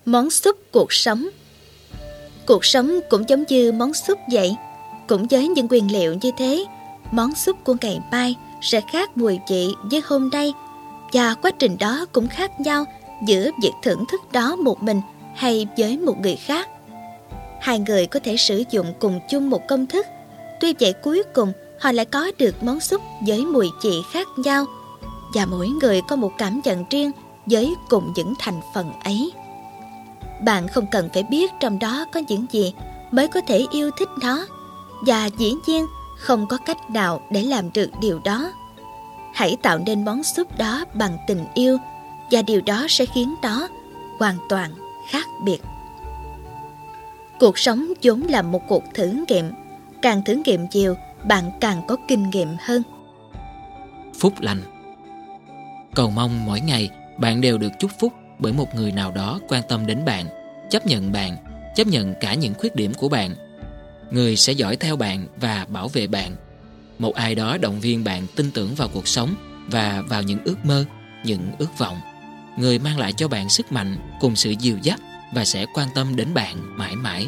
Món súp cuộc sống. Cuộc sống cũng giống như món súp vậy. Cũng với những nguyên liệu như thế, món súp của ngày mai sẽ khác mùi vị với hôm nay. Và quá trình đó cũng khác nhau giữa việc thưởng thức đó một mình hay với một người khác. Hai người có thể sử dụng cùng chung một công thức, tuy vậy cuối cùng họ lại có được món súp với mùi vị khác nhau. Và mỗi người có một cảm nhận riêng với cùng những thành phần ấy. Bạn không cần phải biết trong đó có những gì mới có thể yêu thích nó. Và dĩ nhiên không có cách nào để làm được điều đó. Hãy tạo nên món súp đó bằng tình yêu, và điều đó sẽ khiến nó hoàn toàn khác biệt. Cuộc sống vốn là một cuộc thử nghiệm. Càng thử nghiệm nhiều, bạn càng có kinh nghiệm hơn. Phúc lành. Cầu mong mỗi ngày bạn đều được chúc phúc bởi một người nào đó quan tâm đến bạn, chấp nhận cả những khuyết điểm của bạn. Người sẽ dõi theo bạn và bảo vệ bạn. Một ai đó động viên bạn tin tưởng vào cuộc sống và vào những ước mơ, những ước vọng. Người mang lại cho bạn sức mạnh cùng sự dìu dắt và sẽ quan tâm đến bạn mãi mãi.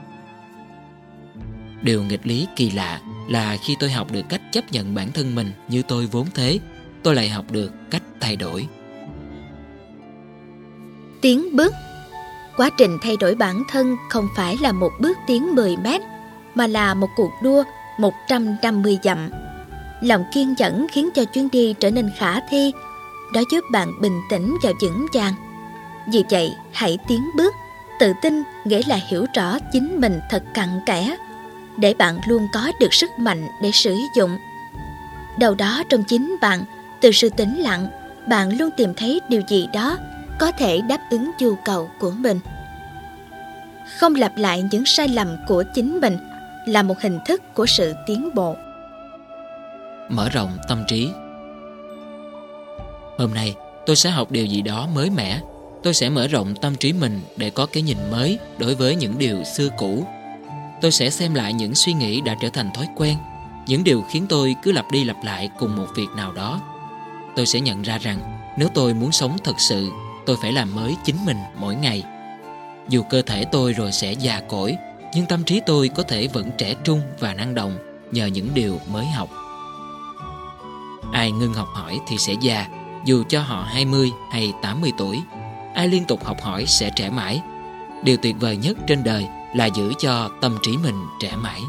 Điều nghịch lý kỳ lạ là khi tôi học được cách chấp nhận bản thân mình như tôi vốn thế, tôi lại học được cách thay đổi. Tiến bước. Quá trình thay đổi bản thân không phải là một bước tiến 10 mét, mà là một cuộc đua 150 dặm. Lòng kiên nhẫn khiến cho chuyến đi trở nên khả thi. Đó giúp bạn bình tĩnh và vững vàng. Vì vậy, hãy tiến bước. Tự tin nghĩa là hiểu rõ chính mình thật cặn kẽ, để bạn luôn có được sức mạnh để sử dụng. Đâu đó trong chính bạn, từ sự tĩnh lặng, bạn luôn tìm thấy điều gì đó có thể đáp ứng nhu cầu của mình. Không lặp lại những sai lầm của chính mình là một hình thức của sự tiến bộ. Mở rộng tâm trí. Hôm nay tôi sẽ học điều gì đó mới mẻ. Tôi sẽ mở rộng tâm trí mình để có cái nhìn mới đối với những điều xưa cũ. Tôi sẽ xem lại những suy nghĩ đã trở thành thói quen, những điều khiến tôi cứ lặp đi lặp lại cùng một việc nào đó. Tôi sẽ nhận ra rằng nếu tôi muốn sống thật sự, tôi phải làm mới chính mình mỗi ngày. Dù cơ thể tôi rồi sẽ già cỗi, nhưng tâm trí tôi có thể vẫn trẻ trung và năng động nhờ những điều mới học. Ai ngưng học hỏi thì sẽ già, dù cho họ 20 hay 80 tuổi. Ai liên tục học hỏi sẽ trẻ mãi. Điều tuyệt vời nhất trên đời là giữ cho tâm trí mình trẻ mãi.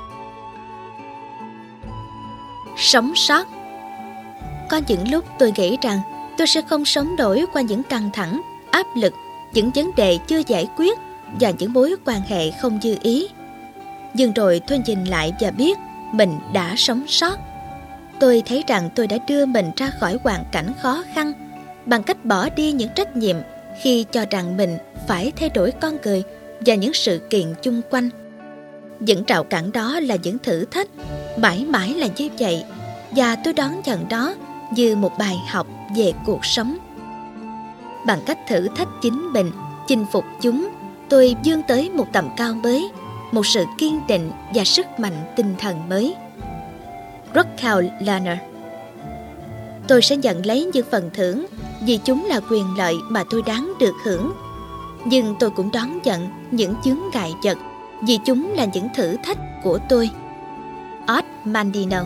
Sống sót. Có những lúc tôi nghĩ rằng tôi sẽ không sống nổi qua những căng thẳng, áp lực, những vấn đề chưa giải quyết và những mối quan hệ không như ý. Nhưng rồi tôi nhìn lại và biết mình đã sống sót. Tôi thấy rằng tôi đã đưa mình ra khỏi hoàn cảnh khó khăn bằng cách bỏ đi những trách nhiệm khi cho rằng mình phải thay đổi con người và những sự kiện chung quanh. Những rào cản đó là những thử thách, mãi mãi là như vậy, và tôi đón nhận đó như một bài học về cuộc sống. Bằng cách thử thách chính mình, chinh phục chúng, tôi vươn tới một tầm cao mới, một sự kiên định và sức mạnh tinh thần mới. Raquel Lerner. Tôi sẽ nhận lấy những phần thưởng vì chúng là quyền lợi mà tôi đáng được hưởng. Nhưng tôi cũng đón nhận những chướng ngại vật vì chúng là những thử thách của tôi. Odd Mandino.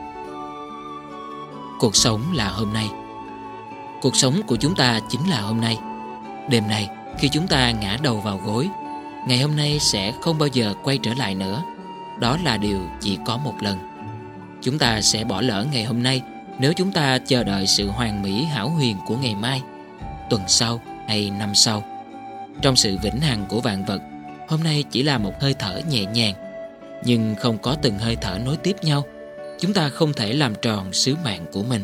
Cuộc sống là hôm nay. Cuộc sống của chúng ta chính là hôm nay. Đêm nay, khi chúng ta ngã đầu vào gối, ngày hôm nay sẽ không bao giờ quay trở lại nữa. Đó là điều chỉ có một lần. Chúng ta sẽ bỏ lỡ ngày hôm nay nếu chúng ta chờ đợi sự hoàn mỹ hão huyền của ngày mai, tuần sau hay năm sau. Trong sự vĩnh hằng của vạn vật, hôm nay chỉ là một hơi thở nhẹ nhàng. Nhưng không có từng hơi thở nối tiếp nhau, chúng ta không thể làm tròn sứ mạng của mình.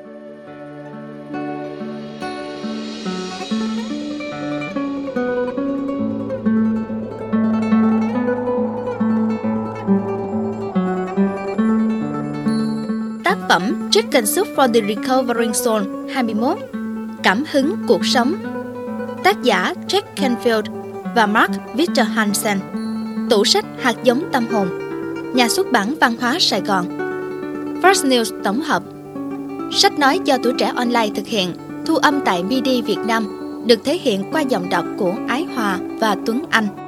Tác phẩm Chicken Soup for the Recovering Soul 21. Cảm hứng cuộc sống. Tác giả Jack Canfield và Mark Victor Hansen. Tủ sách hạt giống tâm hồn. Nhà xuất bản Văn hóa Sài Gòn. First News tổng hợp. Sách nói do Tuổi Trẻ Online thực hiện, thu âm tại MIDI Việt Nam, được thể hiện qua giọng đọc của Ái Hòa và Tuấn Anh.